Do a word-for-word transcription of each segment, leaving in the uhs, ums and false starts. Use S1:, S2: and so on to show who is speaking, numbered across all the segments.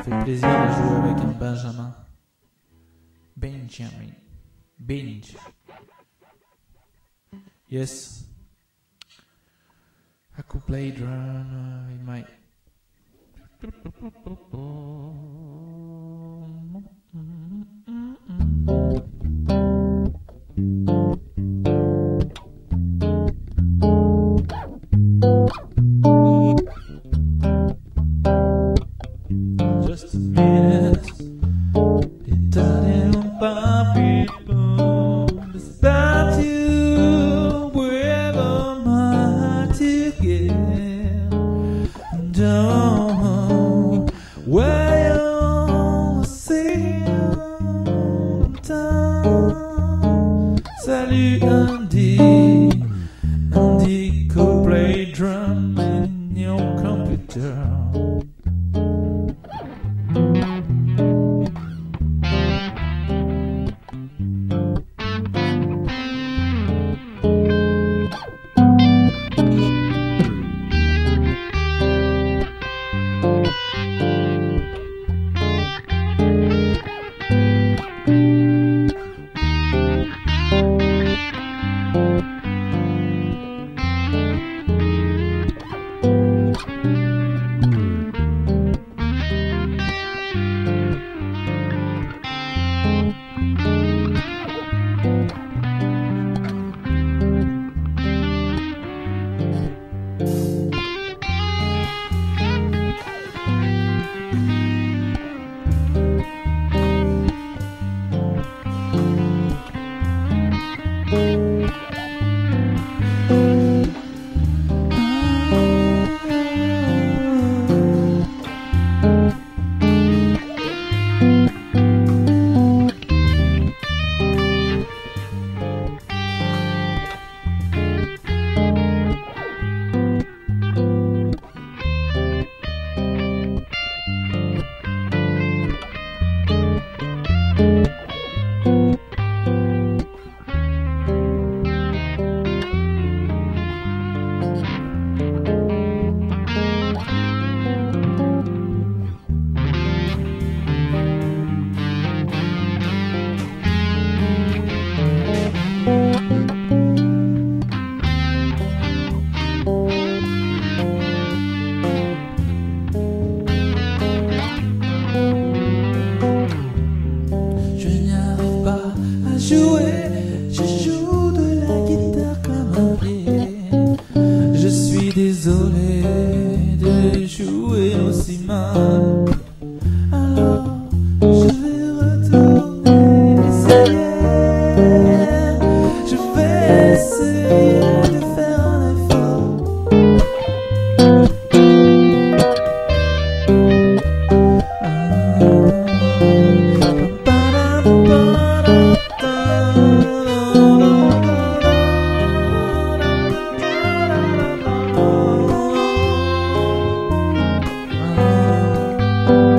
S1: fait plaisir de jouer avec un Benjamin. Benjamin. Benj. Yes. I could play drum uh, in my... Just a minute. Italian puppy boom. It's about you. Wherever my heart to get. Down where you see time. Salut Andy. Andy could play drum in your computer. Jouer, je joue de la guitare comme un pied. Je suis désolé de jouer aussi mal. Alors je vais retourner essayer. Je vais essayer de faire un effort. Ah,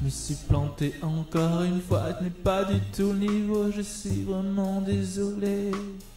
S1: me suis planté encore une fois, ce n'est pas du tout le niveau, je suis vraiment désolé.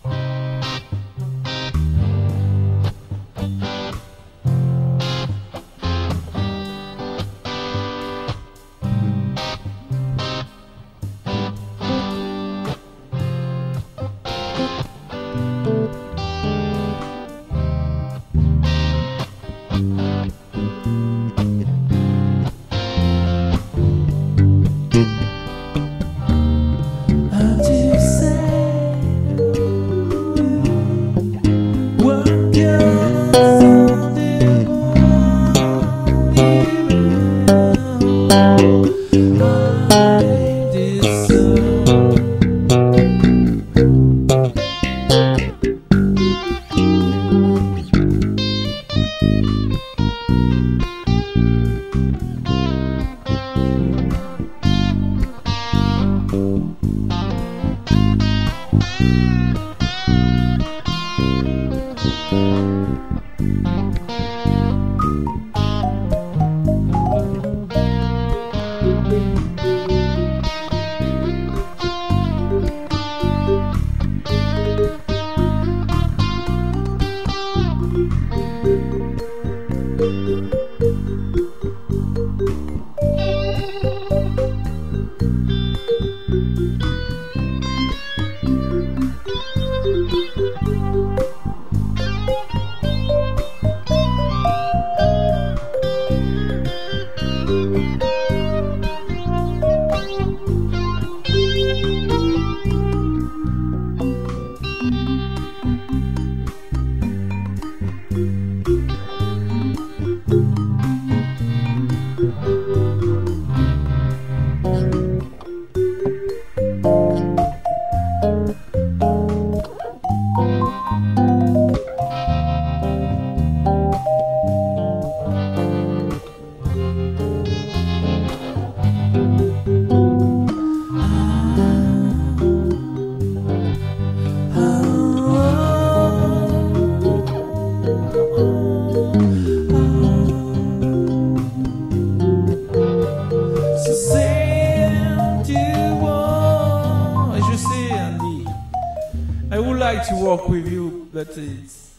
S1: To work with you, but it's,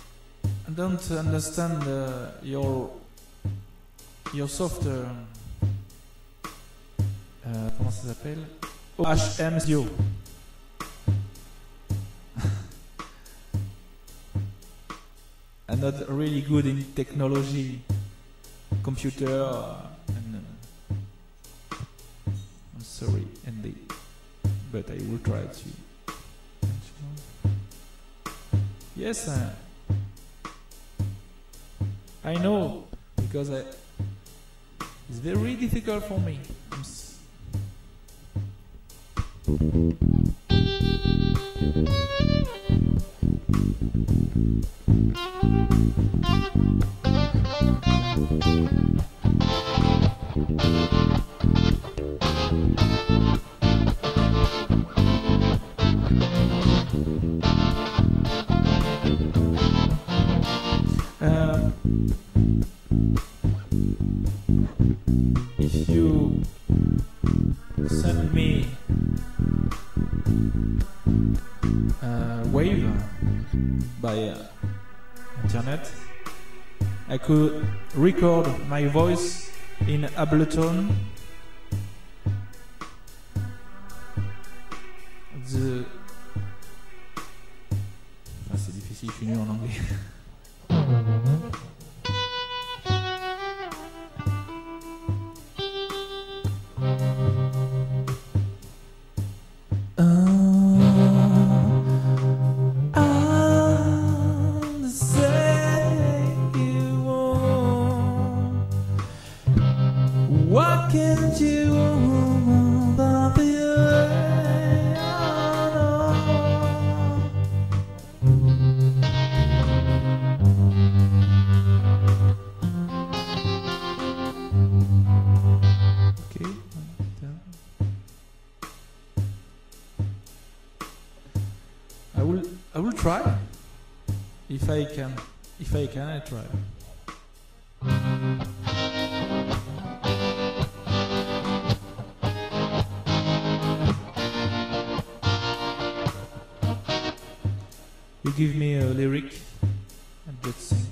S1: I don't understand uh, your your software. Uh, comment ça s'appelle? H M S O. I'm not really good in technology, computer, uh, and uh, I'm sorry, Andy, but I will try to. Yes, I, I know, because I, it's very difficult for me. I'm s- Um, if you send me a wave by uh, internet, I could record my voice in Ableton. The... Ah, c'est difficile, je suis nul en anglais. Why can't you about the okay. I will I will try. If I can if I can I try. give me a lyric and just sing.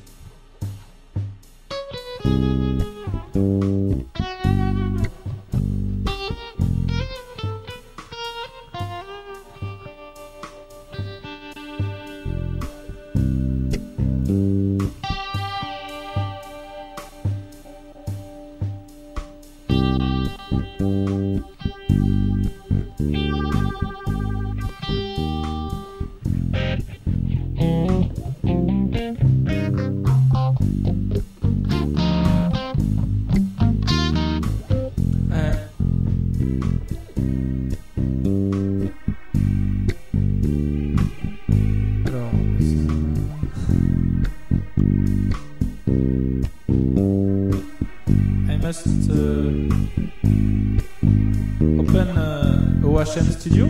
S1: Studio.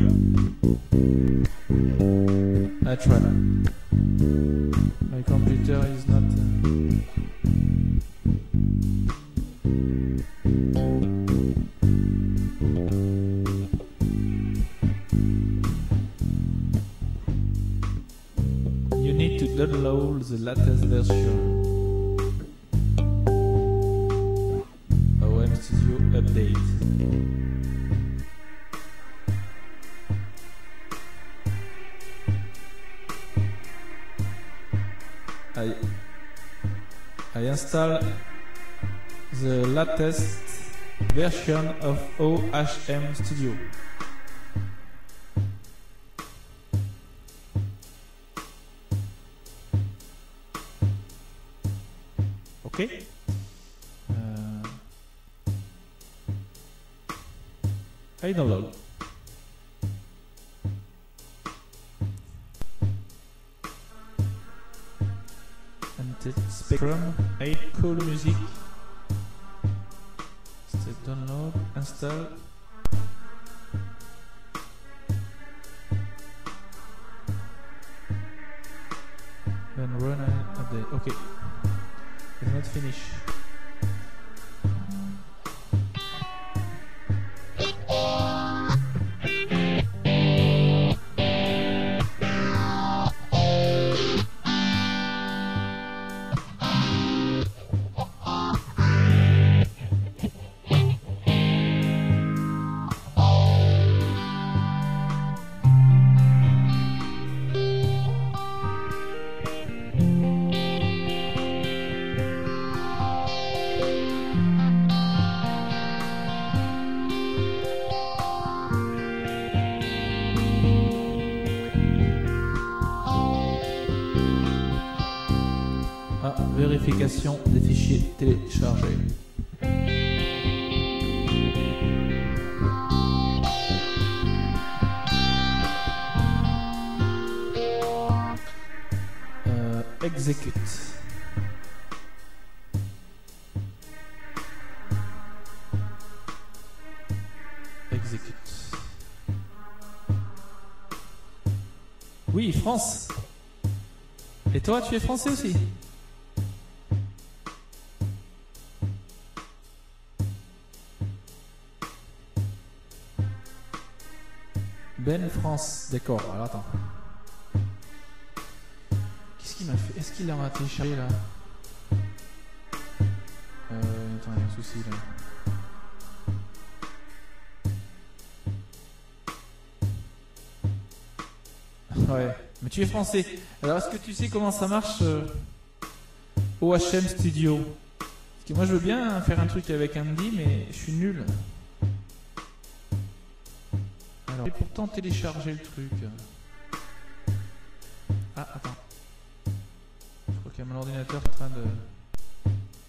S1: I try. My computer is not. Uh... You need to download the latest version. O M Studio update. I, I install the latest version of O H M Studio. Okay. Uh, I download. Spectrum, eight cool music. Step download, install. Then run and update. Okay. It's not finished. Vérification des fichiers téléchargés. Euh, execute. Execute. Oui, France. Et toi, tu es français aussi? Ben France, d'accord, alors attends. Qu'est-ce qu'il m'a fait? Est-ce qu'il a téléchargé là? Euh, attends, il y a un souci là. Ouais, mais tu es français. Alors est-ce que tu sais comment ça marche euh, O H M Studio? Parce que moi je veux bien faire un truc avec Andy, mais je suis nul. Alors, et pourtant télécharger le truc. Ah, attends. Je crois qu'il y a mon ordinateur en train de...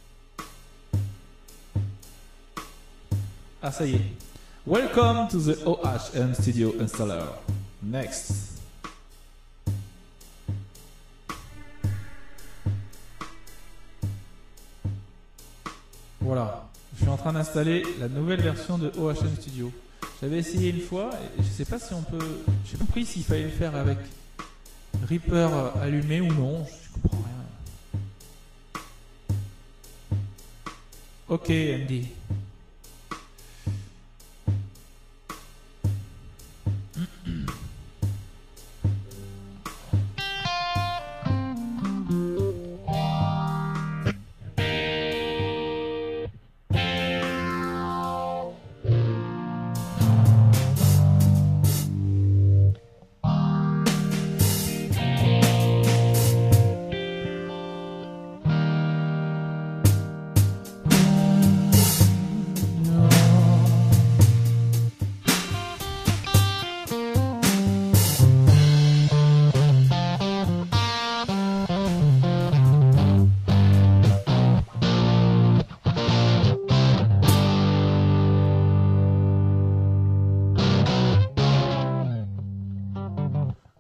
S1: Ah, ça y est. Welcome to the O H M Studio Installer. Next. Voilà. Je suis en train d'installer la nouvelle version de O H M Studio. J'avais essayé une fois, et je sais pas si on peut... J'ai pas compris s'il fallait le faire avec Reaper allumé ou non, je comprends rien. Ok Andy.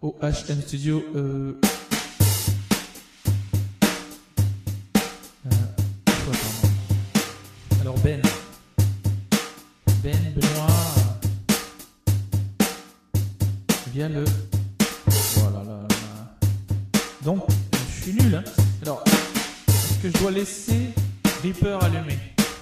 S1: O H M Studio. Euh, euh, alors Ben, Ben Benoît, via le. Voilà là. Donc, je suis nul. Hein. Alors, est-ce que je dois laisser Reaper allumé?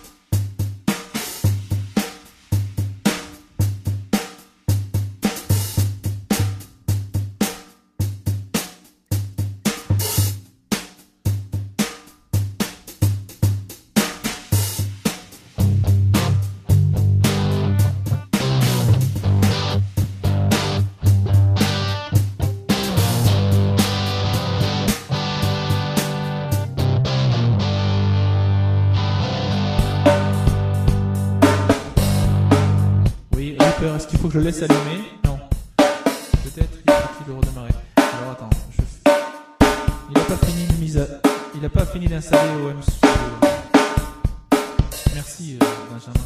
S1: Est-ce qu'il faut que je le laisse allumer? Non. Peut-être il faut qu'il redémarrer. Alors attends, je fais... il n'a pas fini de mise à... il n'a pas fini d'installer O M Studio. Merci euh, Benjamin.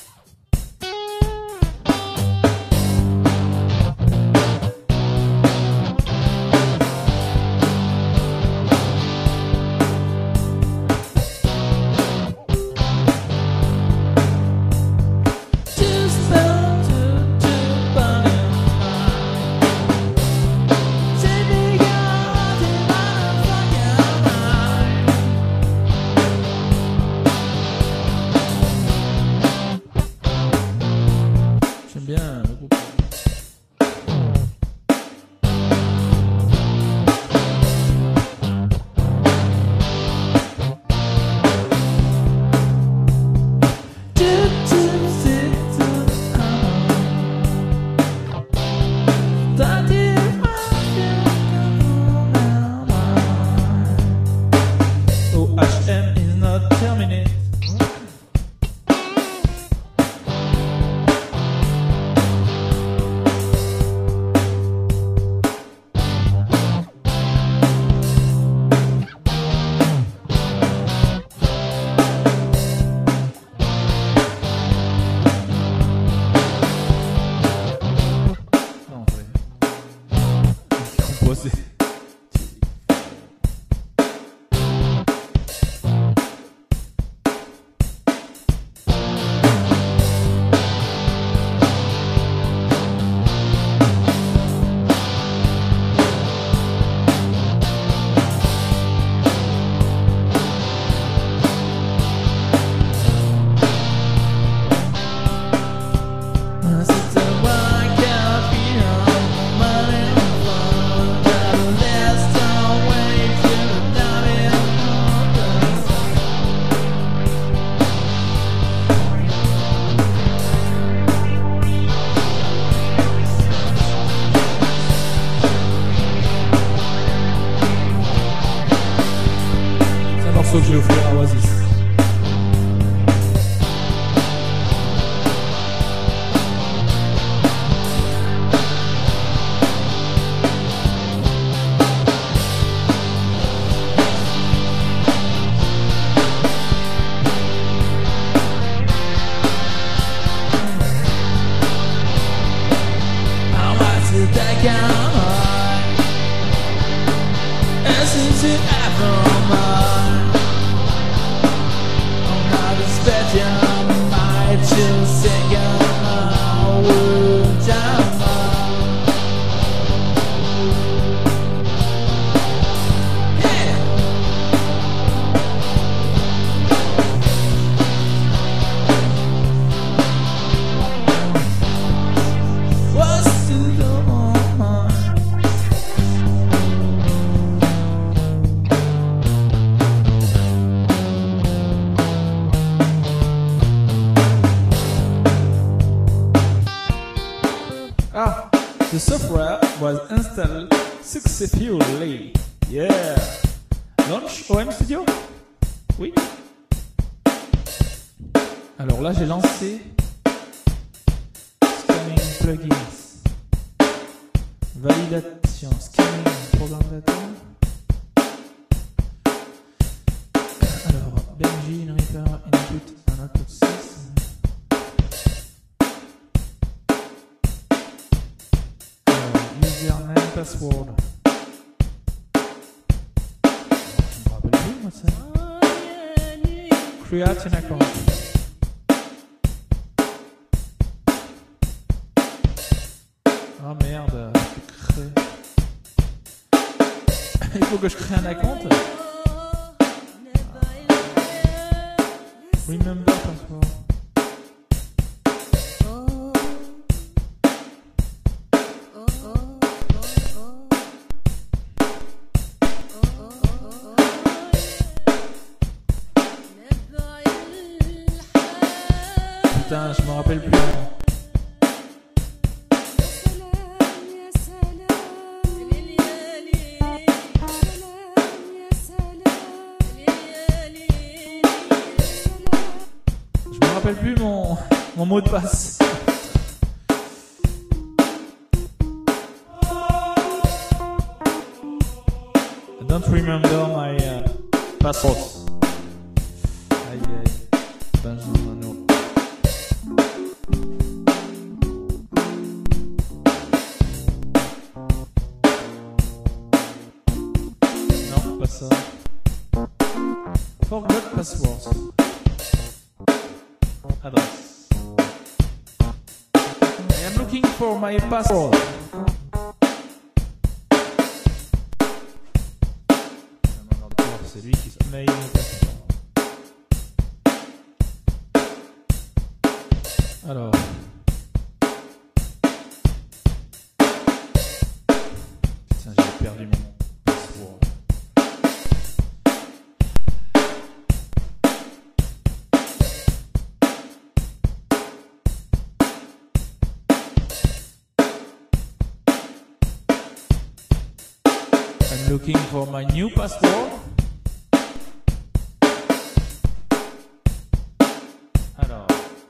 S1: morceau que je vais offrir à Oasis. Ah, the software was installed successfully. Yeah. Launch O M Studio? Oui. Alors là, j'ai lancé Scanning Plugins. Validation. Scanning Programme Data. Alors, Benji, Reaper, Input, un Output six. Username, password. Je me rappelle plus, moi, ça. Create an account. Ah merde, je crée. Il faut que je crée un compte. Remember password. Putain, je me rappelle plus. Je me rappelle plus mon, mon mot de passe. I don't remember my uh, password. Aïe aïe. Benjamin, non. Non, pas ça. Forgot passwords. Address. I am looking for my password. C'est lui qui se met une password. Alors. Putain, j'ai perdu mon password. I'm looking for my new password. Alors,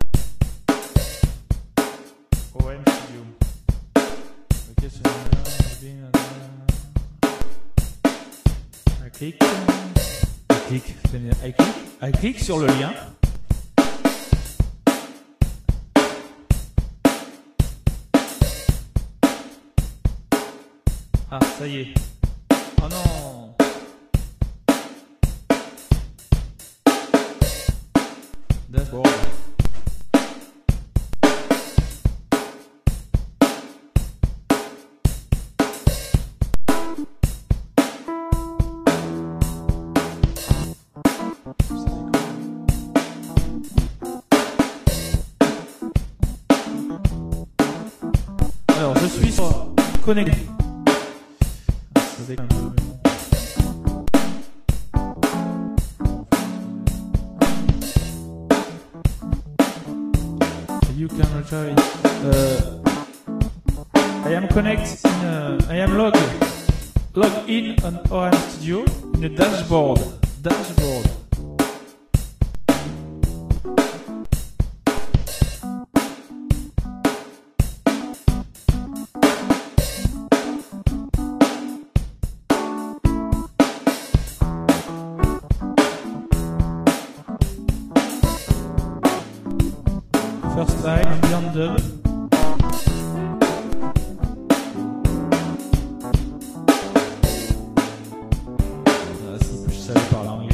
S1: O M Studio. Ok, c'est bien. I clique. I clique. C'est bien. I clique. I clique sur le lien. Ah, ça y est. Oh non. Dashboard. Alors, je suis connecté. Ça déconne un peu. You can retry. Uh, I am connected. In a, I am logged logged in on O M Studio in a dashboard. Dashboard. First line, ambient dub. Ah, si je savais parler anglais.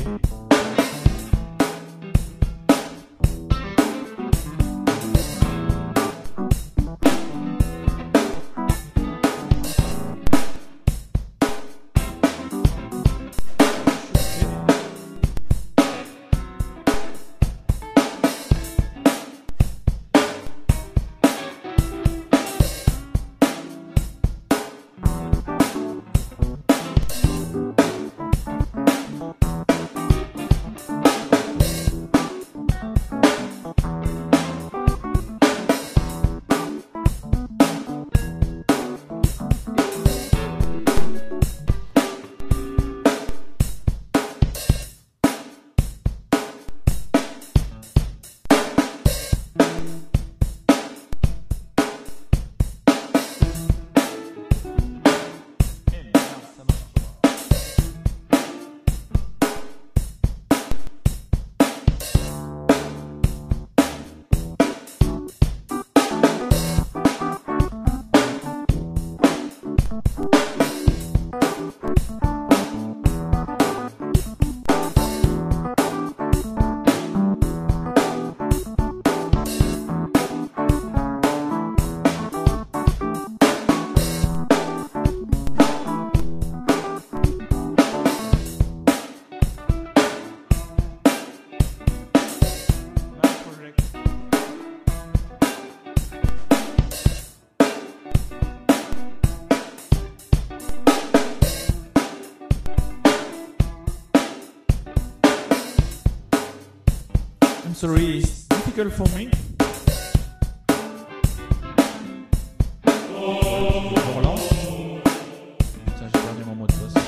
S1: sorry, it's difficult for me. Je relance. Tiens, j'ai perdu mon mot de passe.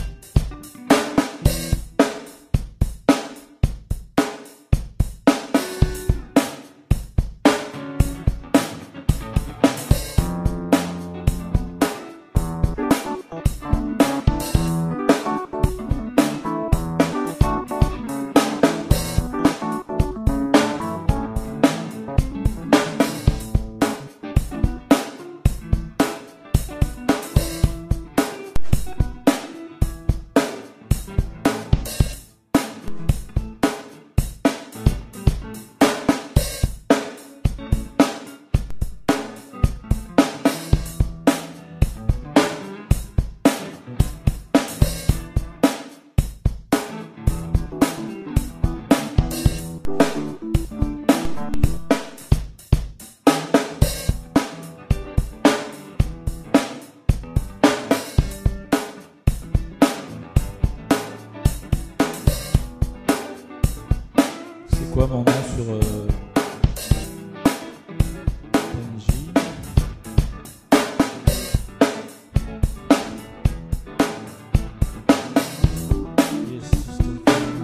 S1: Quoi mon nom sur euh, P N J? Yes, system.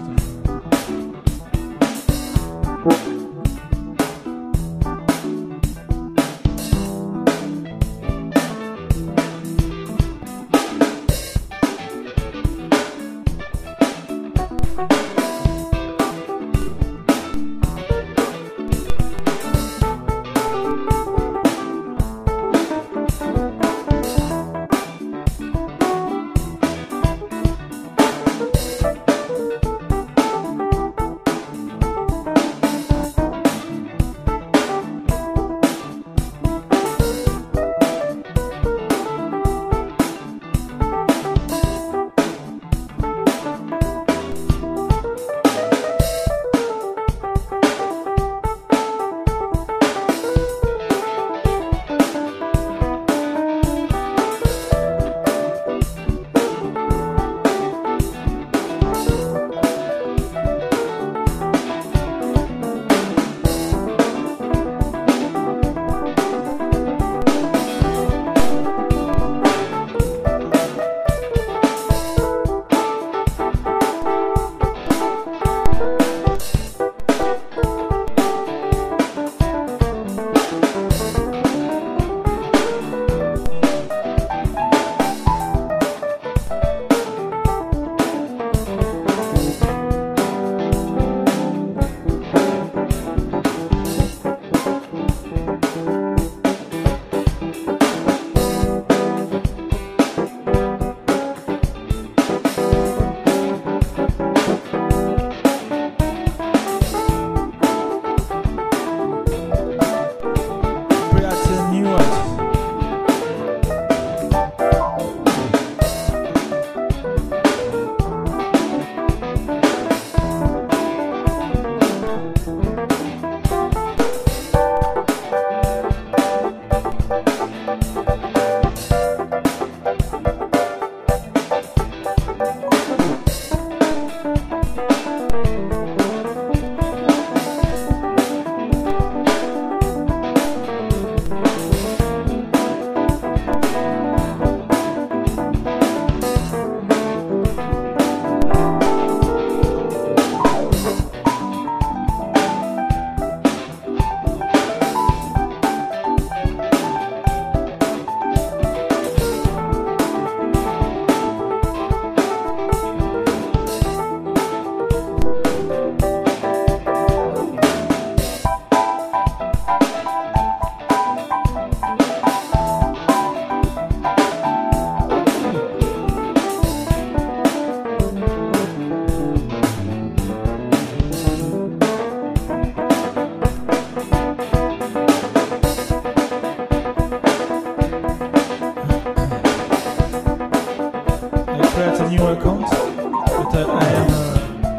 S1: new account, but I, I am uh,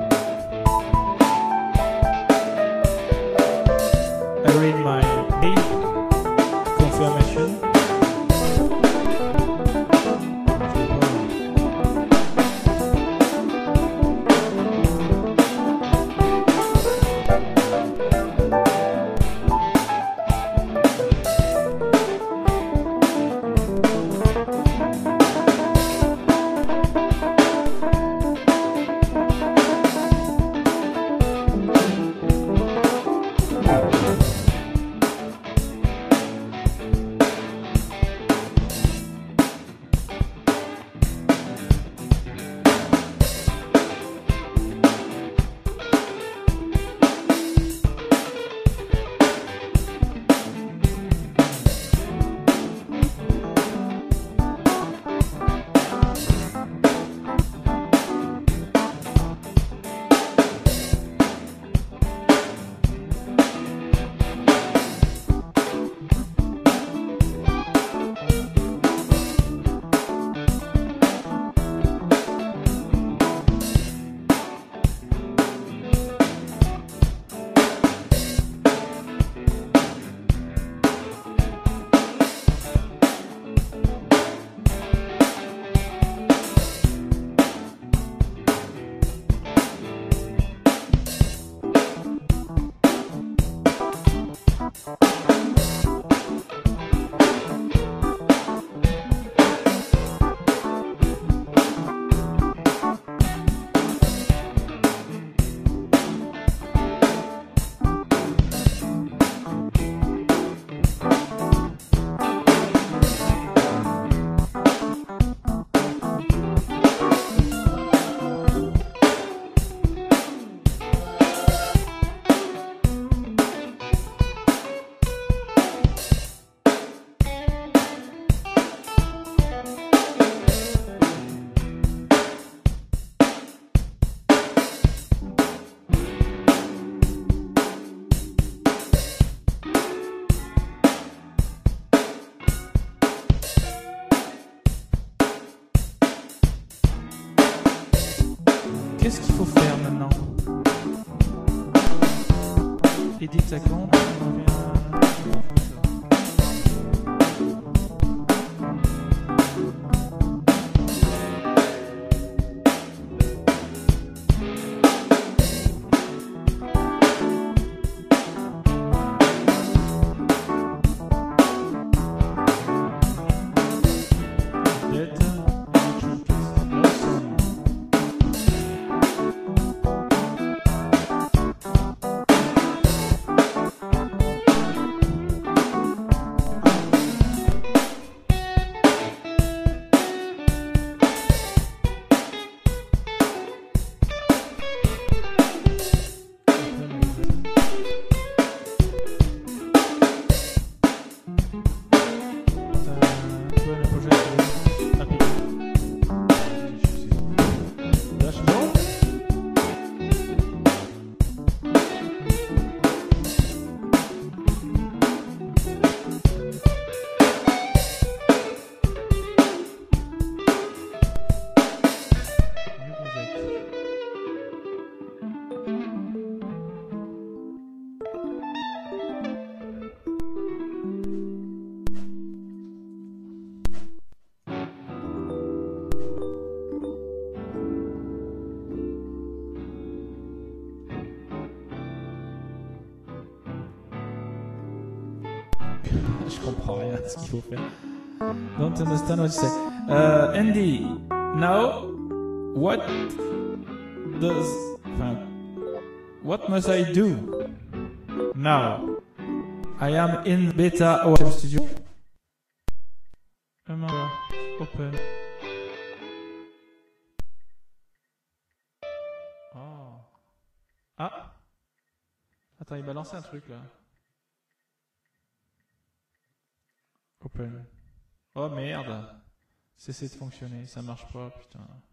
S1: I read my mail confirmation. Qu'est-ce qu'il faut faire maintenant? Edit sa compte, on revient à... Je comprends rien à ce qu'il faut faire. Don't understand what you say. Uh, Andy, now, what does... Enfin, what must I do? Now, I am in beta O M Studio. Remember, open. Oh. Ah. Attends, il m'a lancé un truc là. Open. Oh merde. Cessez de fonctionner, ça marche pas, putain.